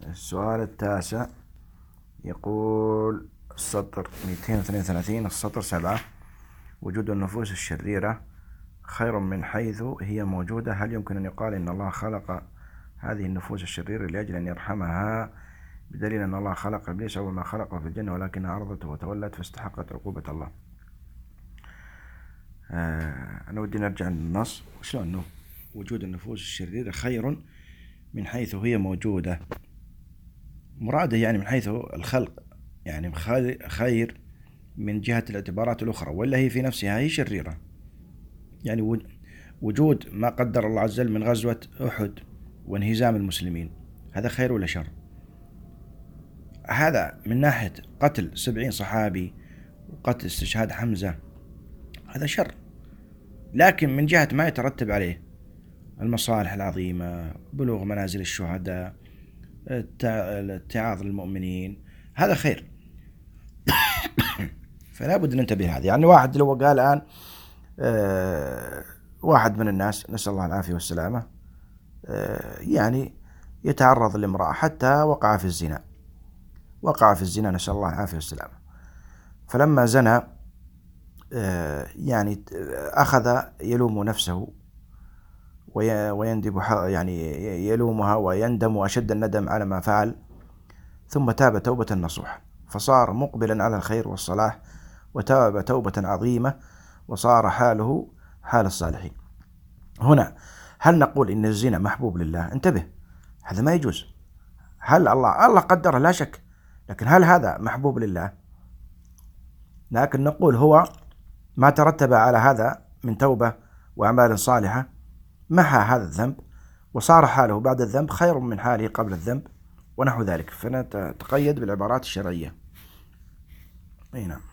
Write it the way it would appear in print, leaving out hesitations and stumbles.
السؤال التاسع يقول السطر 232 السطر 7: وجود النفوس الشريرة خير من حيث هي موجودة. هل يمكن أن يقال إن الله خلق هذه النفوس الشريرة لأجل أن يرحمها، بدليل أن الله خلق إبليس أول ما خلقه في الجنة ولكنها عرضته وتولت فاستحقت عقوبة الله؟ أنا ودي نرجع للنص. وشلون أنه وجود النفوس الشريرة خير من حيث هي موجودة؟ مراده يعني من حيث الخلق، يعني خير من جهة الاعتبارات الأخرى، ولا هي في نفسها هي شريرة؟ يعني وجود ما قدر الله عز وجل من غزوة أحد وانهزام المسلمين، هذا خير ولا شر؟ هذا من ناحية قتل 70 صحابي وقتل استشهاد حمزة، هذا شر. لكن من جهة ما يترتب عليه المصالح العظيمة، بلوغ منازل الشهداء، اتعاظ المؤمنين، هذا خير. فلا بد ننتبه هذا. يعني واحد لو قال الآن واحد من الناس نسأل الله العافية والسلامة يعني يتعرض لامرأة حتى وقع في الزنا نسأل الله العافية والسلامة، فلما زنى يعني أخذ يلوم نفسه ويندب، يعني يلومها ويندم أشد الندم على ما فعل، ثم تاب توبة نصوح فصار مقبلا على الخير والصلاح وتاب توبة عظيمة وصار حاله حال الصالحين. هنا هل نقول إن الزنا محبوب لله؟ انتبه، هذا ما يجوز. هل الله قدره لا شك، لكن هل هذا محبوب لله؟ لكن نقول هو ما ترتب على هذا من توبة وأعمال صالحة محى هذا الذنب وصار حاله بعد الذنب خير من حاله قبل الذنب ونحو ذلك، فنتقيد بالعبارات الشرعية. نعم.